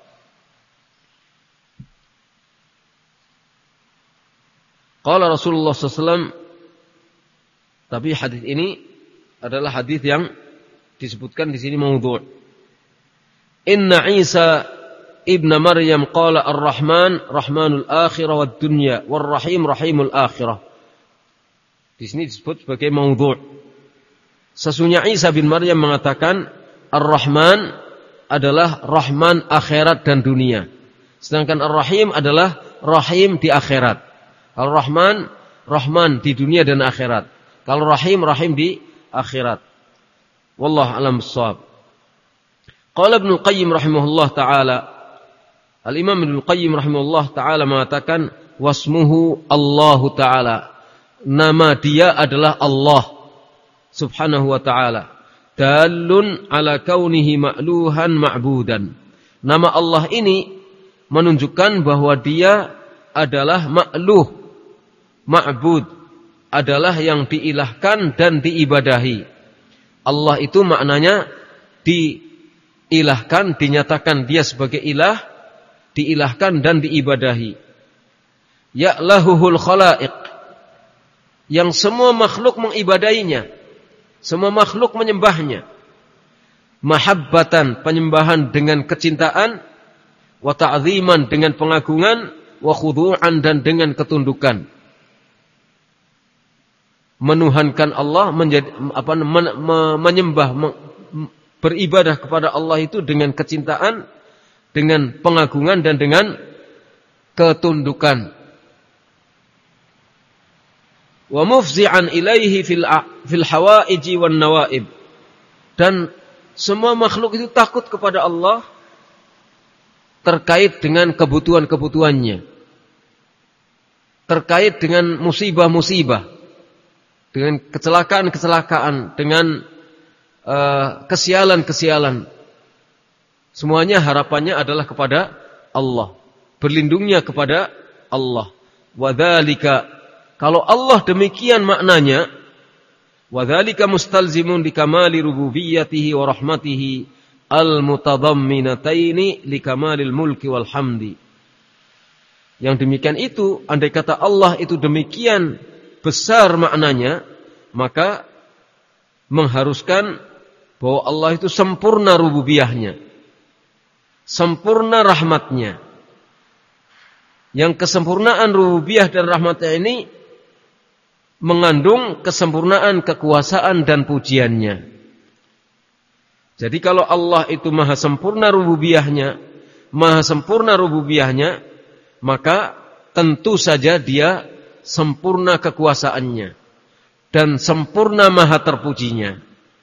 qala Rasulullah sallallahu alaihi wasallam. Tapi hadis ini adalah hadis yang disebutkan di sini maudhu'. Inna Isa ibn Maryam qala ar-Rahman rahmanul akhirah wad dunya war-Rahim rahimul akhirah. Di sini disebut sebagai maudhu'. Sesungguhnya Isa bin Maryam mengatakan Ar-Rahman adalah Rahman akhirat dan dunia. Sedangkan Ar-Rahim adalah Rahim di akhirat. Ar-Rahman, Rahman di dunia dan akhirat. Kalau Rahim, Rahim di akhirat. Wallahu a'lam bissawab. Qala Ibnu Qayyim rahimahullah ta'ala. Al-Imam Ibnu Qayyim rahimahullah ta'ala mengatakan wasmuhu Allahu ta'ala. Nama dia adalah Allah subhanahu wa ta'ala. Dalun ala kaunihi ma'luhan ma'budan. Nama Allah ini menunjukkan bahwa dia adalah ma'luh, ma'bud, adalah yang diilahkan dan diibadahi. Allah itu maknanya diilahkan, dinyatakan dia sebagai ilah, diilahkan dan diibadahi. Ya'lahuhul khalaiq, yang semua makhluk mengibadahinya, semua makhluk menyembahnya. Mahabbatan, penyembahan dengan kecintaan, wa ta'ziman dengan pengagungan, wa khudu'an dan dengan ketundukan. Menuhankan Allah, menjadi apa men, me, menyembah me, beribadah kepada Allah itu dengan kecintaan, dengan pengagungan dan dengan ketundukan. Wa mufzi'an ilaihi fil fil hawaiji wan nawaib. Dan semua makhluk itu takut kepada Allah terkait dengan kebutuhan-kebutuhannya, terkait dengan musibah-musibah, dengan kecelakaan-kecelakaan, dengan uh, kesialan-kesialan. Semuanya harapannya adalah kepada Allah, berlindungnya kepada Allah. Wadzalika, kalau Allah demikian maknanya, wadzalika mustalzimun likamali rububiyyatihi wa rahmatihi al-mutadamminataini likamalil mulki wal hamdi. Yang demikian itu, andai kata Allah itu demikian besar maknanya, maka mengharuskan bahwa Allah itu sempurna rububiyahnya, sempurna rahmatnya. Yang kesempurnaan rububiyah dan rahmatnya ini mengandung kesempurnaan kekuasaan dan pujiannya. Jadi kalau Allah itu maha sempurna rububiyahnya, maha sempurna rububiyahnya, maka tentu saja dia sempurna kekuasaannya dan sempurna maha terpujinya.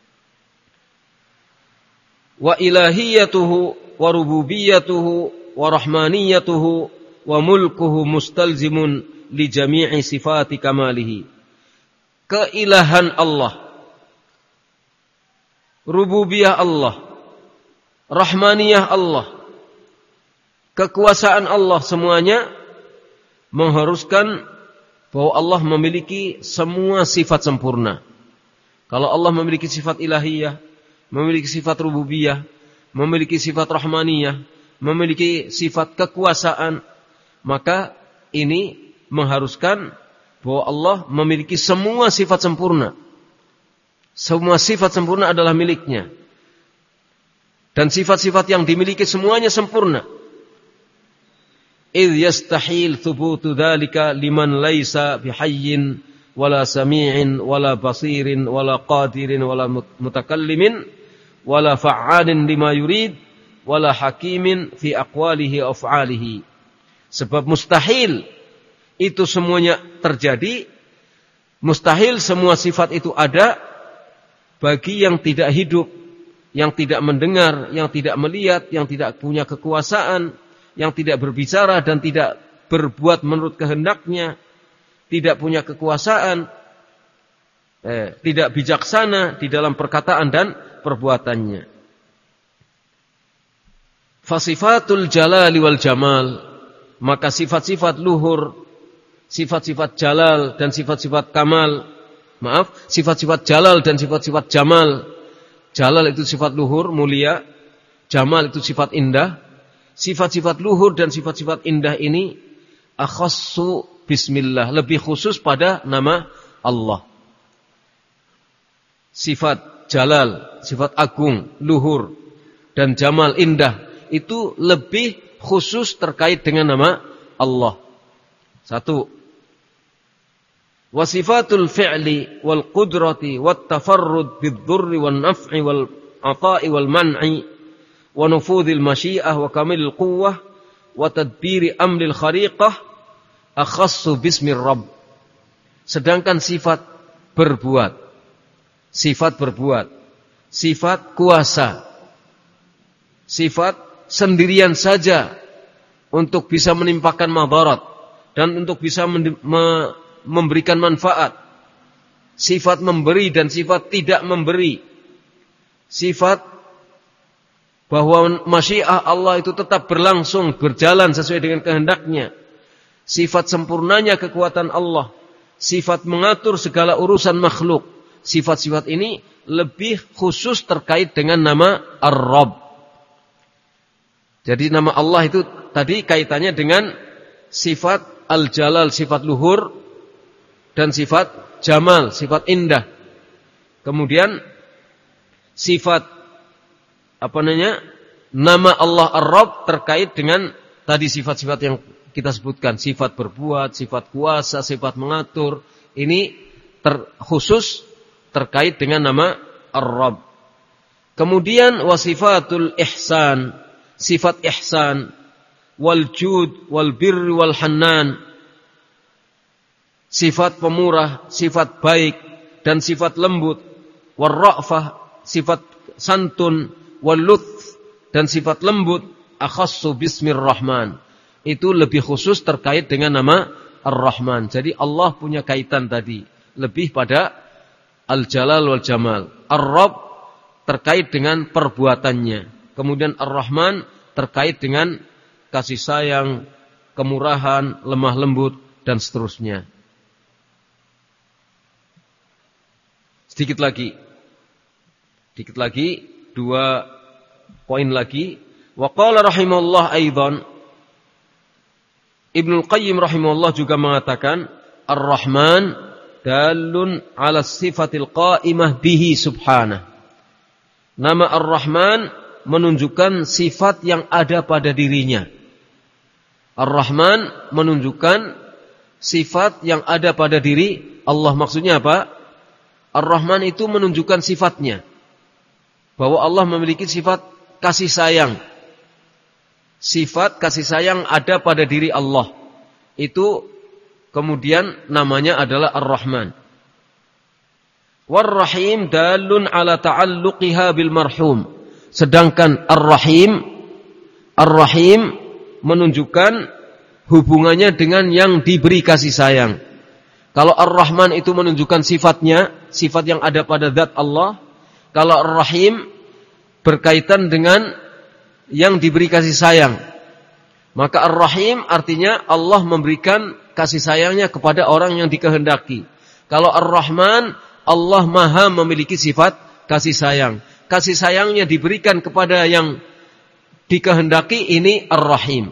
Wa ilahiyatuhu wa rububiyatuhu wa rahmaniyatuhu wa mulkuhu mustalzimun li jami'i sifati kamalihi. Keilahan Allah, rububiyah Allah, rahmaniyah Allah, kekuasaan Allah, semuanya mengharuskan bahwa Allah memiliki semua sifat sempurna. Kalau Allah memiliki sifat ilahiyah, memiliki sifat rububiyah, memiliki sifat rahmaniyah, memiliki sifat kekuasaan, maka ini mengharuskan bahwa Allah memiliki semua sifat sempurna. Semua sifat sempurna adalah miliknya. Dan sifat-sifat yang dimiliki semuanya sempurna. إذ يستحيل ثبوت ذلك لمن ليس بحي ولا سميع ولا بصير ولا قادر ولا متكلم ولا فعال لما يريد ولا حكيم في أقواله وأفعاله. Sebab mustahil itu semuanya terjadi, mustahil semua sifat itu ada bagi yang tidak hidup, yang tidak mendengar, yang tidak melihat, yang tidak punya kekuasaan, yang tidak berbicara dan tidak berbuat menurut kehendaknya, tidak punya kekuasaan, eh, tidak bijaksana di dalam perkataan dan perbuatannya. Fasifatul jalali wal jamal, maka sifat-sifat luhur, sifat-sifat jalal dan sifat-sifat kamal, maaf, sifat-sifat jalal dan sifat-sifat jamal. Jalal itu sifat luhur, mulia, jamal itu sifat indah. Sifat-sifat luhur dan sifat-sifat indah ini akhassu bismillah, lebih khusus pada nama Allah. Sifat jalal, sifat agung, luhur dan jamal, indah, itu lebih khusus terkait dengan nama Allah. Satu. Wasifatul fi'li wal qudrati wat tafarrud bid-dhurri wan naf'i wal ata'i wal man'i wa nufudhil masyiah wa kamilil quwwah wa tadbiri amril khariqah akhassu bismir rabb. Sedangkan sifat berbuat, sifat berbuat, sifat kuasa, sifat sendirian saja untuk bisa menimpakan madarat dan untuk bisa memberikan manfaat, sifat memberi dan sifat tidak memberi, sifat bahwa masyiah Allah itu tetap berlangsung, berjalan sesuai dengan kehendaknya, sifat sempurnanya kekuatan Allah, sifat mengatur segala urusan makhluk. Sifat-sifat ini lebih khusus terkait dengan nama Ar-Rabb. Jadi nama Allah itu tadi kaitannya dengan sifat Al-Jalal, sifat luhur, dan sifat Jamal, sifat indah. Kemudian sifat apa namanya, nama Allah Ar-Rabb terkait dengan tadi sifat-sifat yang kita sebutkan, sifat berbuat, sifat kuasa, sifat mengatur. Ini ter, khusus terkait dengan nama Ar-Rabb. Kemudian wasifatul ihsan, sifat ihsan, wal jud, wal birr, wal hannan, sifat pemurah, sifat baik dan sifat lembut, wal ra'fah, sifat santun, wal luth dan sifat lembut, akhassu bismir rahman. Itu lebih khusus terkait dengan nama Ar-Rahman. Jadi Allah punya kaitan tadi lebih pada Al-Jalal wal Jamal. Ar-Rabb terkait dengan perbuatannya. Kemudian Ar-Rahman terkait dengan kasih sayang, kemurahan, lemah lembut, dan seterusnya. Sedikit lagi. Sedikit lagi. Dua poin lagi. Wa qala rahimahullah aidan. Ibnul Qayyim rahimahullah juga mengatakan, Ar-Rahman dalun ala sifatil qa'imah bihi subhanah. Nama Ar-Rahman menunjukkan sifat yang ada pada dirinya. Ar-Rahman menunjukkan sifat yang ada pada diri Allah. Maksudnya apa? Ar-Rahman itu menunjukkan sifatnya. Bahwa Allah memiliki sifat kasih sayang. Sifat kasih sayang ada pada diri Allah. Itu kemudian namanya adalah Ar-Rahman. War-Rahim dalun ala ta'alluqiha bil marhum. Sedangkan Ar-Rahim, Ar-Rahim menunjukkan hubungannya dengan yang diberi kasih sayang. Kalau Ar-Rahman itu menunjukkan sifatnya, sifat yang ada pada zat Allah. Kalau Ar-Rahim berkaitan dengan yang diberi kasih sayang. Maka Ar-Rahim artinya Allah memberikan kasih sayangnya kepada orang yang dikehendaki. Kalau Ar-Rahman, Allah maha memiliki sifat kasih sayang. Kasih sayangnya diberikan kepada yang dikehendaki, ini Ar-Rahim.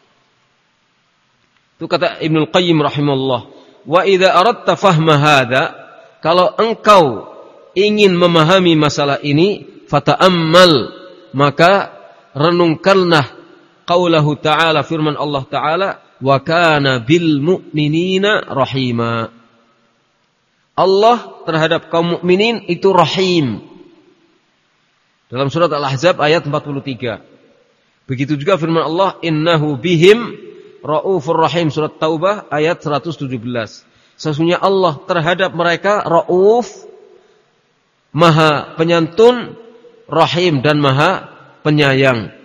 Itu kata Ibnul Qayyim rahimahullah. Wa idza aradta fahma hadza, kalau engkau ingin memahami masalah ini, fata'ammal, maka renungkanlah qaulahu ta'ala, firman Allah Ta'ala, wa kana bil mu'minina rahima. Allah terhadap kaum mukminin itu rahim. Dalam surat Al-Ahzab ayat empat puluh tiga. Begitu juga firman Allah, innahu bihim raufur rahim, surat Taubah ayat seratus tujuh belas. Sesungguhnya Allah terhadap mereka rauf, maha penyantun, rahim dan maha penyayang.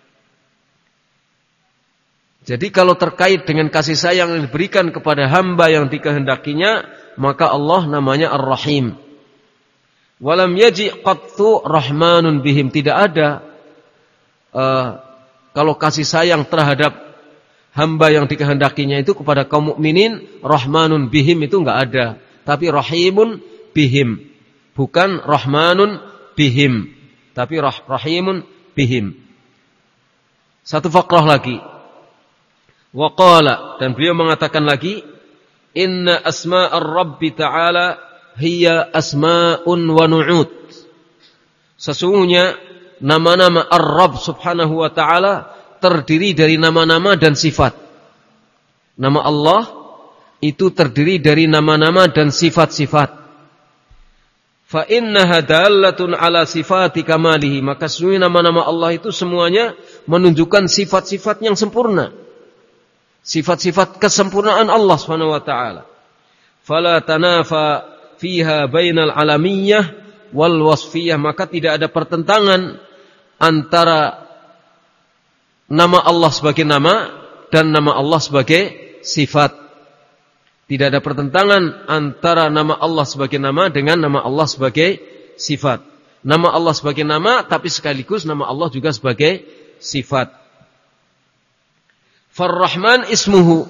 Jadi kalau terkait dengan kasih sayang yang diberikan kepada hamba yang dikehendakinya, maka Allah namanya Ar-Rahim. Walam yaji qattu rahmanun bihim. Tidak ada uh, kalau kasih sayang terhadap hamba yang dikehendakinya itu kepada kaum mukminin, rahmanun bihim itu enggak ada. Tapi rahimun bihim. Bukan rahmanun bihim, tapi rah, rahimun bihim. Satu fakrah lagi. Wa qala, dan beliau mengatakan lagi, inna asma'ar rabbi ta'ala hiya asma'un wa nu'ud. Sesungguhnya nama-nama Ar-Rabb subhanahu wa ta'ala terdiri dari nama-nama dan sifat. Nama Allah itu terdiri dari nama-nama dan sifat-sifat. Fa innaha dallatun ala sifati kamalihi. Maka sesungguhnya nama-nama Allah itu semuanya menunjukkan sifat-sifat yang sempurna. Sifat-sifat kesempurnaan Allah subhanahu wa ta'ala. Fala tanafa fiha bainal alamiyyah wal wasfiyah. Maka tidak ada pertentangan antara nama Allah sebagai nama dan nama Allah sebagai sifat. Tidak ada pertentangan antara nama Allah sebagai nama dengan nama Allah sebagai sifat. Nama Allah sebagai nama, tapi sekaligus nama Allah juga sebagai sifat. Far-Rahman ismuhu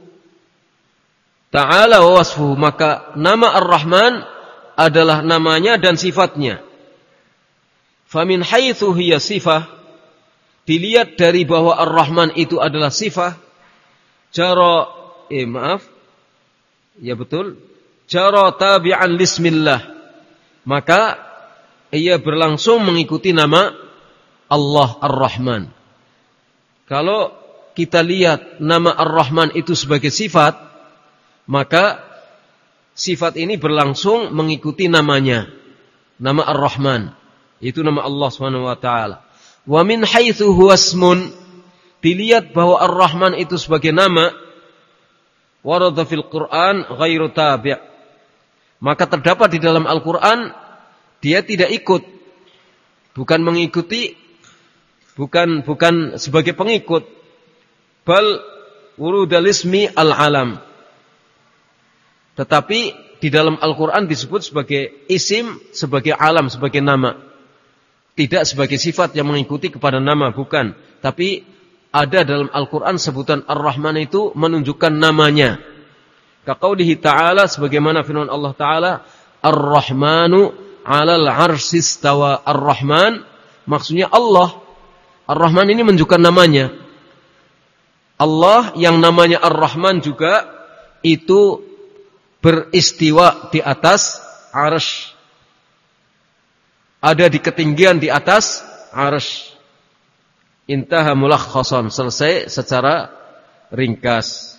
ta'ala wa wasfuhu. Maka nama Ar-Rahman adalah namanya dan sifatnya. Famin haitsu hiya sifah, dilihat dari bahwa Ar-Rahman itu adalah sifah, jara eh maaf ya betul, jara tabi'an lismillah, maka ia berlangsung mengikuti nama Allah Ar-Rahman. Kalau kita lihat nama Ar-Rahman itu sebagai sifat, maka sifat ini berlangsung mengikuti namanya. Nama Ar-Rahman, itu nama Allah Subhanahu wa taala. Wa min haitsu huwa ismun, dilihat bahwa Ar-Rahman itu sebagai nama, warada fil Qur'an ghairu tabi'. Maka terdapat di dalam Al-Qur'an dia tidak ikut, bukan mengikuti, bukan bukan sebagai pengikut, bal wurudal ismi al-alam. Tetapi di dalam Al-Qur'an disebut sebagai isim, sebagai alam, sebagai nama. Tidak sebagai sifat yang mengikuti kepada nama, bukan. Tapi ada dalam Al-Quran sebutan Ar-Rahman itu menunjukkan namanya. Kaqaulihi ta'ala, sebagaimana firman Allah Ta'ala, Ar-Rahmanu 'alal 'arsy istawa. Ar-Rahman maksudnya Allah. Ar-Rahman ini menunjukkan namanya. Allah yang namanya Ar-Rahman juga itu beristiwa di atas arsy. Ada di ketinggian di atas arsy. Intaha mulakhasan, selesai secara ringkas.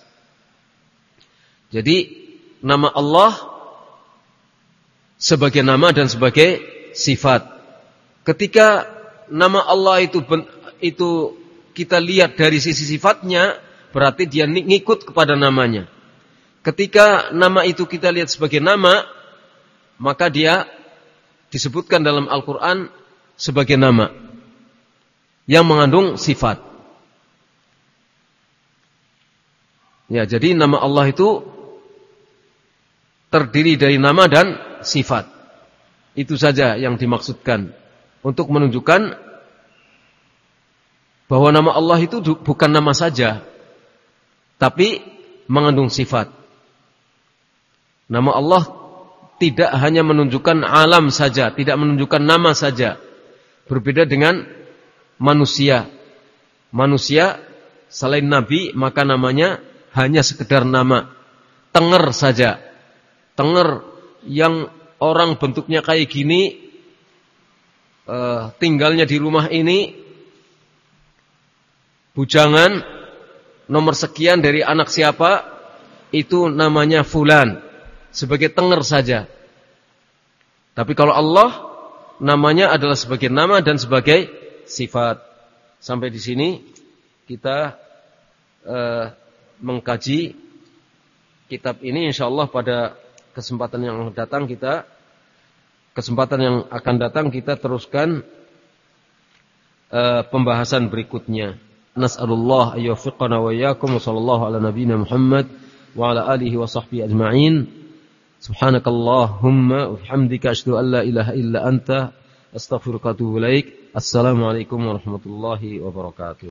Jadi nama Allah sebagai nama dan sebagai sifat. Ketika nama Allah itu itu kita lihat dari sisi sifatnya, berarti dia ngikut kepada namanya. Ketika nama itu kita lihat sebagai nama, maka dia disebutkan dalam Al-Quran sebagai nama yang mengandung sifat. Ya, jadi nama Allah itu terdiri dari nama dan sifat. Itu saja yang dimaksudkan untuk menunjukkan bahwa nama Allah itu bukan nama saja, tapi mengandung sifat. Nama Allah tidak hanya menunjukkan alam saja, tidak menunjukkan nama saja. Berbeda dengan manusia. Manusia selain Nabi, maka namanya hanya sekedar nama. Tenger saja. Tenger yang orang bentuknya kayak gini, uh, tinggalnya di rumah ini, bujangan, nomor sekian dari anak siapa, itu namanya fulan. Sebagai tenger saja. Tapi kalau Allah, namanya adalah sebagai nama dan sebagai sifat. Sampai di sini kita uh, mengkaji kitab ini. InsyaAllah pada kesempatan yang datang kita, kesempatan yang akan datang kita teruskan uh, pembahasan berikutnya. Nas'alullah ayyufiqana wa iyyakum wa sallallahu ala nabiyyina Muhammad wa ala alihi wa sahbihi ajma'in. Subhanakallahumma wa bihamdika asyhadu an la ilaha illa anta astaghfiruka wa atubu ilaik. Assalamualaikum warahmatullahi wabarakatuh.